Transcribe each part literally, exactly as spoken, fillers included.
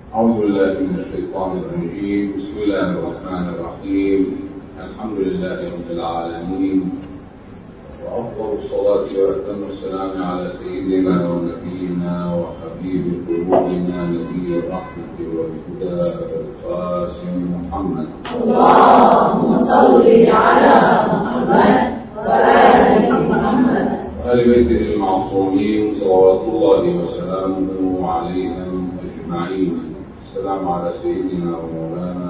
أعوذ بالله من الشيطان الرجيم. بسم الله الرحمن الرحيم. الحمد لله رب العالمين، وأفضل الصلاة وأتم السلام على سيدنا ونبينا وحبيب قلوبنا نبي الرحمة والهدى القاسم محمد. اللهم صل على محمد وآل محمد وآل بيته المعصومين صلوات الله وسلامه عليهم أجمعين. السلام على سيدنا ومولانا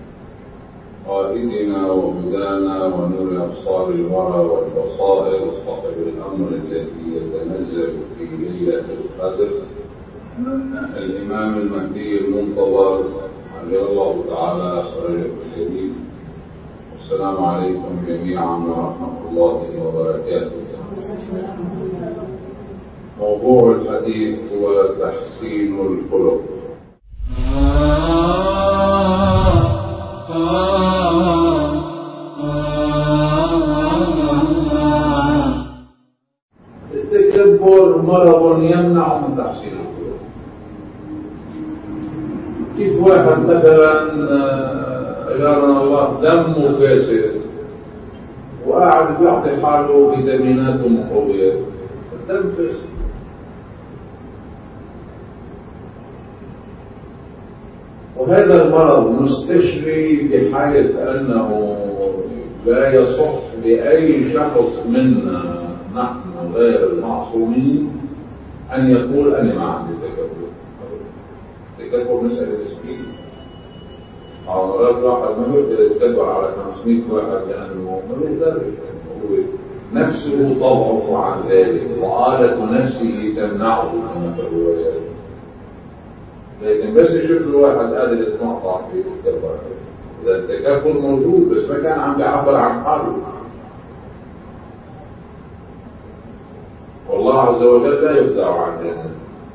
قائدنا وهدانا ونور أبصار الورى والبصائر صاحب الأمر الذي يتنزل في ليلة القدر الإمام المهدي المنتظر عجل الله تعالى خيره الشريف. السلام عليكم جميعا ورحمة الله وبركاته. موضوع الحديث هو تحسين الخلق. التكبر مرض يمنع من تحسين الخلق. كيف واحد مثلا أجارنا الله دمه فاسد وقاعد يعطي حاله فيتامينات ومقويات، الدم فاسد. وهذا المرض مستشري بحيث أنه لا يصح لأي شخص منا نحن غير المعصومين أن يقول أنا ما عندي تكبر. التكبر مسألة نسبية. مرات واحد ما يقدر يتكبر على خمسمائة واحد لأنه ما بيقدرش، هو نفسه تضعف عن ذلك وآلة نفسه تمنعه من الروايات. لكن بس يشوف الواحد قادر يتمعطع في التكبر، إذا التكبر موجود بس ما كان عم بيعبر عن حاله. والله عز وجل لا يبدع عن ذلك.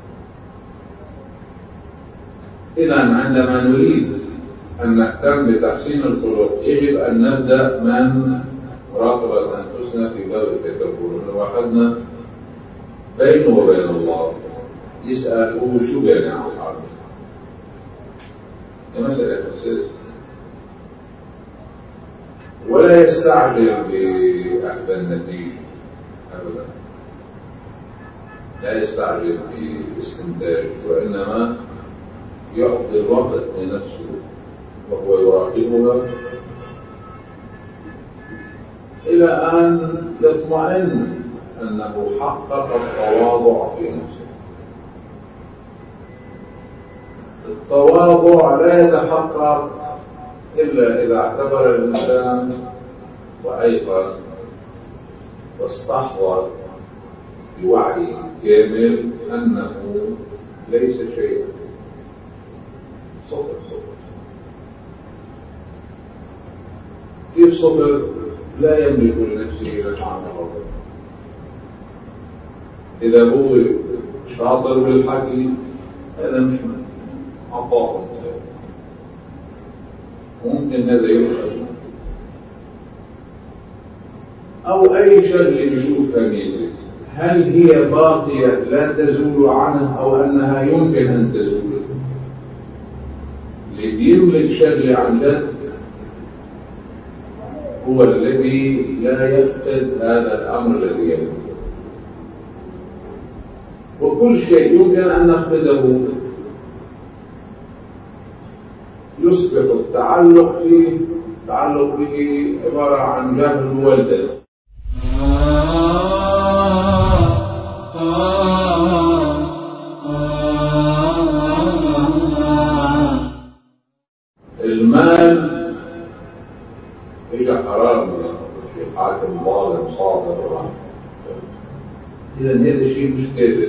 إذا عندما نريد أن نهتم بتحسين الخلق يجب أن نبدأ من مراقبة أنفسنا في باب التكبر. إنه واحدنا بينه وبين الله يسأل هو شو بيني عن حاله. هي مسألة أساس. ولا يستعجل بأخذ النتيجة أبدا، لا يستعجل باستنتاج، وإنما يعطي الوقت لنفسه وهو يراقبها إلى أن يطمئن أنه حقق التواضع في نفسه. التواضع لا يتحقق إلا إذا اعتبر الإنسان وأيقن واستحضر بوعي كامل أنه ليس شيئا، صفر صفر. كيف صفر؟ لا يملك لنفسه نفعا وضرا. إذا هو شاطر بالحكي هذا مش عطاء، ممكن هذا يؤخذ. أو أي شغلة يشوفها ميزة، هل هي باقية لا تزول عنه أو أنها يمكن أن تزول؟ اللي بيملك شغلة عن جد هو الذي لا يفقد هذا الأمر الذي يملكه. وكل شيء يمكن أن نفقده يصبح التعلق فيه التعلق به عبارة عن جهل والدل. المال إجا حرام في حاكم ظالم صادر، إذا هذا شيء مش كذب.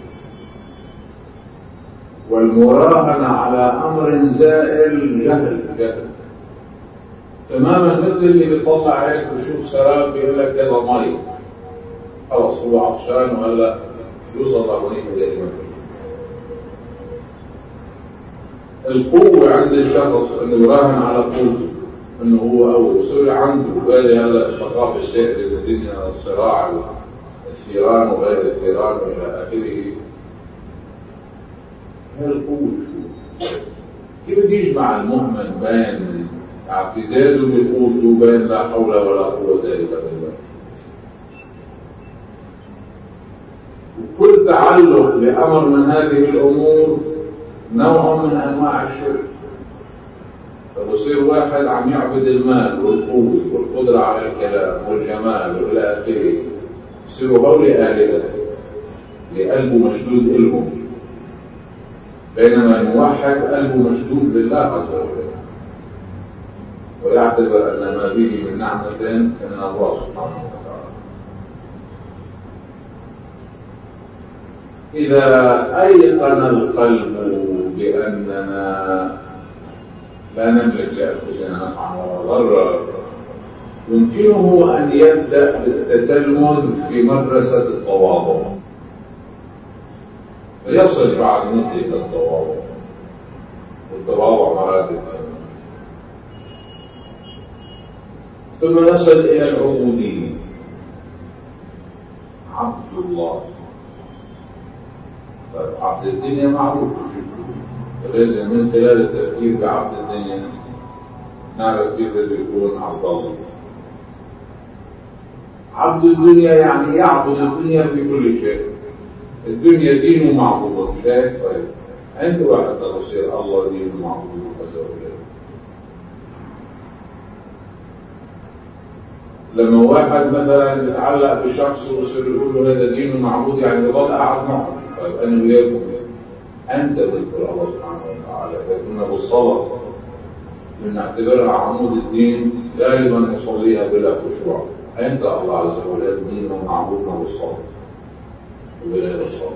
والمراهنة على أمر زائل جهل جهل تماما، مثل اللي بيطلع هيك ويشوف سراب بيقول لك هذا مي، خلص هو عطشان وهلا يوصل لهونيك دائما. القوة عند الشخص انه يراهن على قوته، انه هو اول يصير عنده وهذه هلا الثقافة الشائعة للدنيا، الصراع الثيران وغير الثيران والى اخره. هالقوة شو؟ كيف بده يجمع المؤمن بين اعتداده بقوته وبين لا حول ولا قوة إلا بالله؟ وكل تعلق بأمر من هذه الأمور نوع من أنواع الشرك. فبصير واحد عم يعبد المال والقوة والقدرة على الكلام والجمال والى آخره، يصيروا هول آلهة لقلبه مشدود إلهم، بينما الموحد قلبه مشدود لله عز وجل، ويعتبر أن ما به من نعمة من الله سبحانه وتعالى. إذا أيقن القلب بأننا لا نملك لأنفسنا نفعا ولا ضرا، يمكنه أن يبدأ بالتتلمذ في مدرسة التواضع، فيصل بعد مدة إلى التواضع، والتواضع مراتب، ثم يصل إلى العبودية، عبد الله. عبد الدنيا معروف، لازم من خلال التفكير بعبد الدنيا نعرف كيف يكون عبد الله. عبد الدنيا يعني يعبد الدنيا في كل شيء، الدنيا دين معبود، شايف؟ طيب أنت واحد تصير الله دين معبود عز وجل. لما واحد مثلا يتعلق بشخص ويصير يقول له هذا دين معبود، يعني يضل قاعد معه. طيب أنا وياكم أنت تذكر الله سبحانه وتعالى، لكن بالصلاة من اعتبارها عمود الدين غالبا نصليها بلا خشوع. أنت الله عز وجل دين ومعبودنا بالصلاة وبلا الصلاة.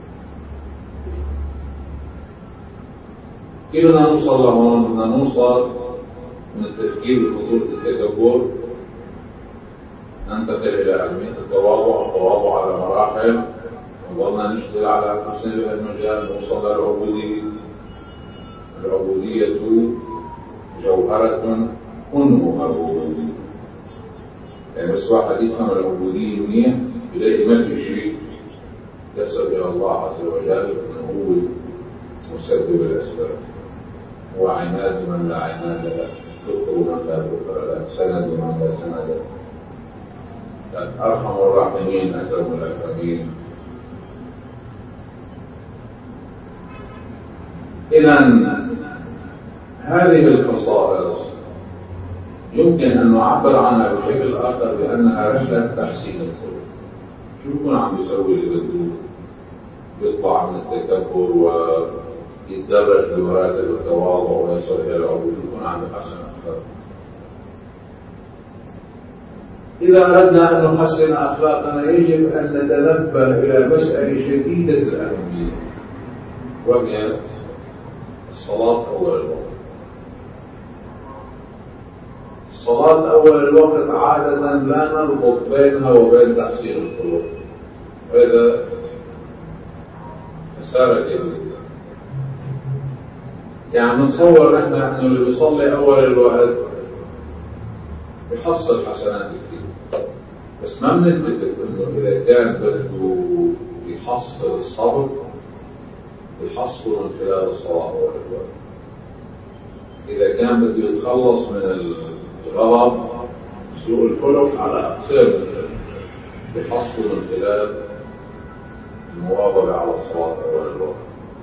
كيف بدنا نوصل لهون؟ بدنا نوصل من التفكير بخطورة التكبر ننتقل إلى أهمية التواضع، التواضع على مراحل، وضلنا نشتغل على أنفسنا بهذا المجال، نوصل للعبودية. العبودية جوهرة أنمها العبودية، يعني بس واحد يفهم العبودية منيح بلاقي ما في شيء يصل إلى الله عز وجل أنه هو مسبب الأسباب، هو عماد من لا عماد له، ذكر من لا ذكر له، سند من لا سند له، أرحم الراحمين أكرم الأكرمين. إذن هذه الخصائص يمكن أن نعبر عنها بشكل آخر بأنها رحلة تحسين الخلق. شو يكون عم يسوي اللي بده؟ يطلع من التكبر ويتدرج بمراتب التواضع ويصل إلى العبودية، يكون عم يحسن أخلاقه. إذا أردنا أن نحسن أخلاقنا يجب أن نتنبه إلى مسألة شديدة الأهمية، وهي الصلاة أول الوقت. الصلاة أول الوقت عادة لا نربط بينها وبين تحسين الخلق، هذا مسارة جديدة. يعني نتصور نحن أنه اللي بيصلي أول الوقت بيحصل حسنات كثير، بس ما بنتفق أنه إذا كان بده يحصل الصبر يحصل من خلال الصلاة أول الوقت. إذا كان بده يتخلص من الغضب سوء الخلق على أقسام يحصل من خلال المواظبة على الصلاة أول الوقت.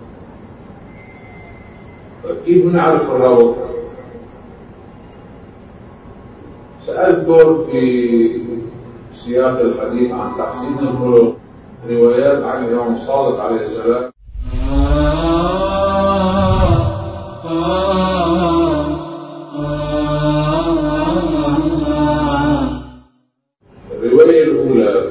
فكيف نعرف الربط؟ سأذكر في سياق الحديث عن تحسين الخلق روايات عن الإمام الصادق عليه السلام. الرواية الأولى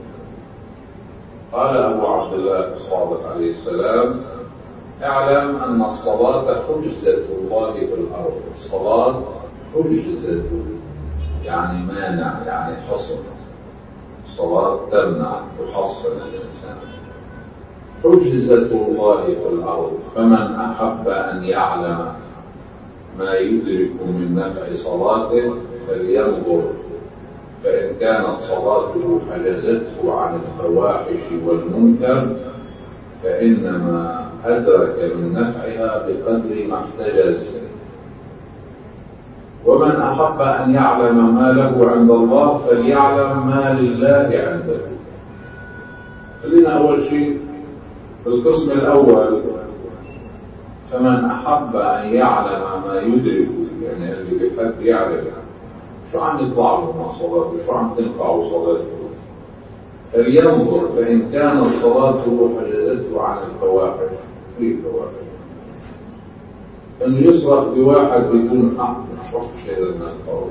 قال أبو عبد الله الصادق عليه السلام: اعلم أن الصلاة حجزة الله في الأرض. الصلاة حجزة يعني مانع، يعني حصن. الصلاة تمنع تحصن الإنسان. حجزة الله في الأرض، فمن أحب أن يعلم ما يدرك من نفع صلاته فلينظر، فإن كانت صلاته حجزته عن الفواحش والمنكر فإنما أدرك من نفعها بقدر ما احتجز. ومن أحب أن يعلم ما له عند الله فليعلم ما لله عنده. خلينا أول شيء في القسم الأول، فمن أحب أن يعلم ما يدرك، يعني اللي بيحب يعرف شو عم يطلع له مع صلاته، شو عم تنفعه صلاته، فلينظر فإن كانت صلاته حجزته عن الفواحش. في فواحش انه يسرق بواحد بدون حق، مش وحش هذا من القول.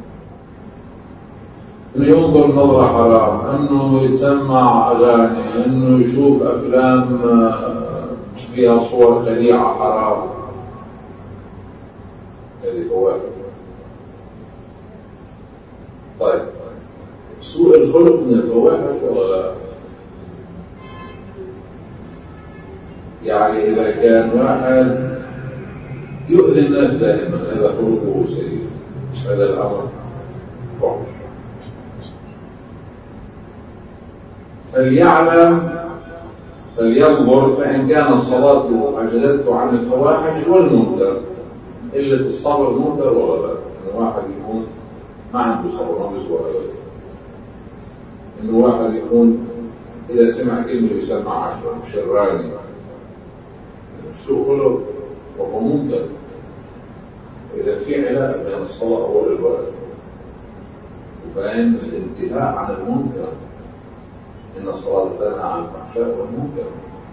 انه ينظر نظرة حرام، انه يسمع اغاني، انه يشوف افلام فيها صور خليعة حرام، هذه فواحش. طيب سوء الخلق من الفواحش ولا لا؟ يعني إذا كان واحد يؤذي الناس دائما، هذا خلقه سيء، هذا الأمر وحش. فليعلم فلينظر فإن كان صلاته حجزته عن الفواحش والمنكر. إلا الصبر المنكر ولا لا؟ إنه واحد يكون ما عنده صبر، ما بيسوى أبدا. إنه واحد يكون إذا سمع كلمة يسمع عشرة، شراني، سوء خلق وهو منكر. إذا في علاقة بين الصلاة أول الوقت وبين الانتهاء عن المنكر، إن الصلاة تنهى عن الفحشاء والمنكر.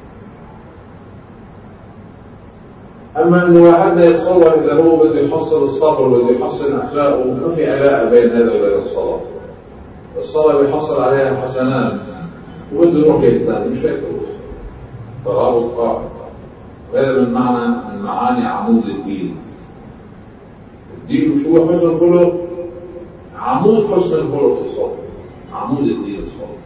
أما أنه واحد يتصور إذا هو بده يحصل الصبر وبده يحصل أخلاقه، ما في علاقة بين هذا وبين الصلاة. الصلاة بيحصل عليها حسنات وبده يروح يهتم، مش هيك ترابط قائم. هذا من معنى من معاني عمود الدين. الدين شو هو؟ حسن الخلق. عمود حسن الخلق الصلاة، عمود الدين الصلاة.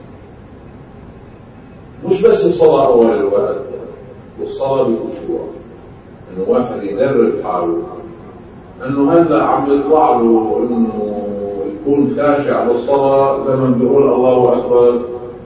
مش بس الصلاة أول الوقت، والصلاة بخشوع، إنه واحد يدرب حاله، إنه هلا عم يطلع له إنه يكون خاشع للصلاة لما بيقول الله أكبر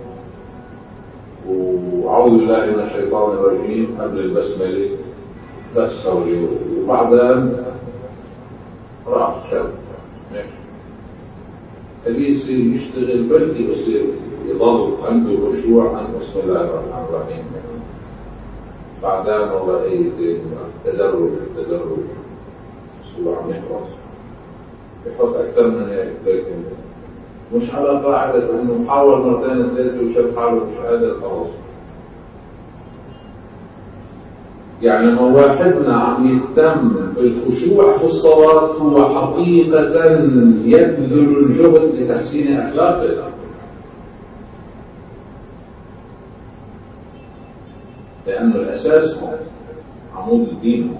وأعوذ بالله من الشيطان الرجيم قبل البسملة بس، وبعدين راح شاب ماشي. اللي يصير يشتغل بلدي بصير يضل عنده خشوع عن بسم الله الرحمن الرحيم. بعدين والله ايه تدرج تدرج الصورة عم يحفظ يحفظ أكثر من هيك، لكن مش على قاعدة إنه حاول مرتين ثلاثة وشاف حاله مش قادر خلاص. يعني لما واحدنا عم يهتم بالخشوع في الصلاة هو حقيقة يبذل الجهد لتحسين أخلاقه، لأنه الأساس هو عمود الدين.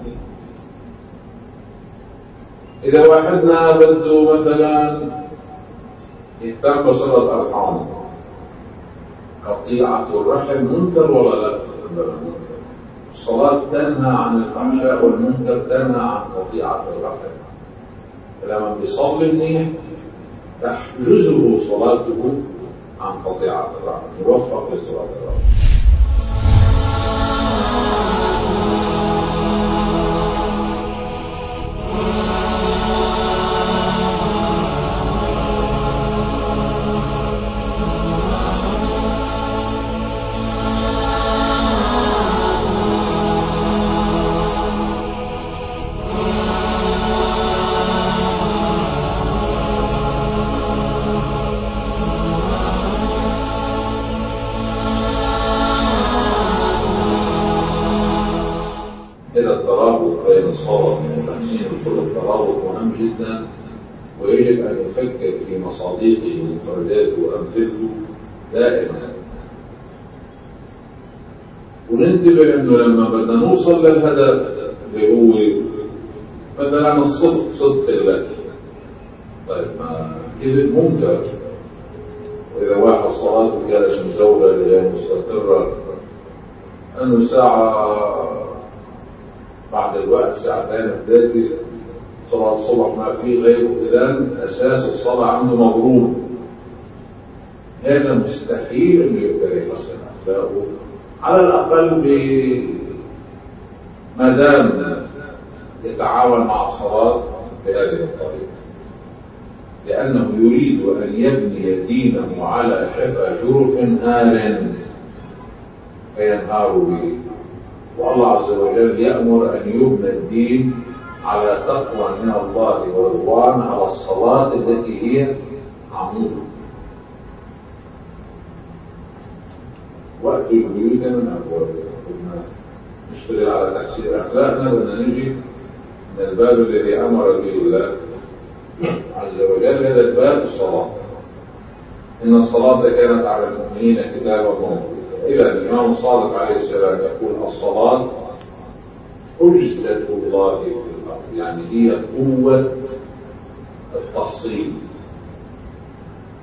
إذا واحدنا بده مثلا يهتم بصلة الأرحام، قطيعة الرحم منكر ولا لا؟ الصلاة تنهى عن الفحشاء والمنكر، تنهى عن قطيعة الرحم. فلما بيصلي منيح تحجزه صلاته عن قطيعة الرحم، يوفق لصلاة الرحم. جدا، ويجب أن يفكر في مصادقه ومفرداته وأمثلته دائما. وننتبه أنه لما بدنا نوصل للهدف اللي هو بدنا نعمل الصدق صدق الله. طيب ما كذب منكر، وإذا واحد صلاته كانت مزولة غير مستقرة، أنه ساعة بعد الوقت ساعتين ثلاثة صلاة الصبح ما في غيره، إذن أساس الصلاة عنده مضروب. هذا مستحيل أنه يقدر يحسن أخلاقه على الأقل ما دام يتعاون مع الصلاة بهذه الطريقة، لأنه يريد أن يبني دينه على شفا جرف هار فينهار به. والله عز وجل يأمر أن يبنى الدين على تقوى من الله ورضوان، على الصلاة التي هي عمود. وقت البيوت من أبوابها. كنا نشتغل على تحسين أخلاقنا، بدنا نجي من الباب الذي أمر به الله عز وجل، هذا الباب الصلاة. إن الصلاة كانت على المؤمنين كتابا موقوتا. إلى الإمام الصادق عليه السلام يقول الصلاة حجة الله في الأرض، يعني هي قوة التحصيل.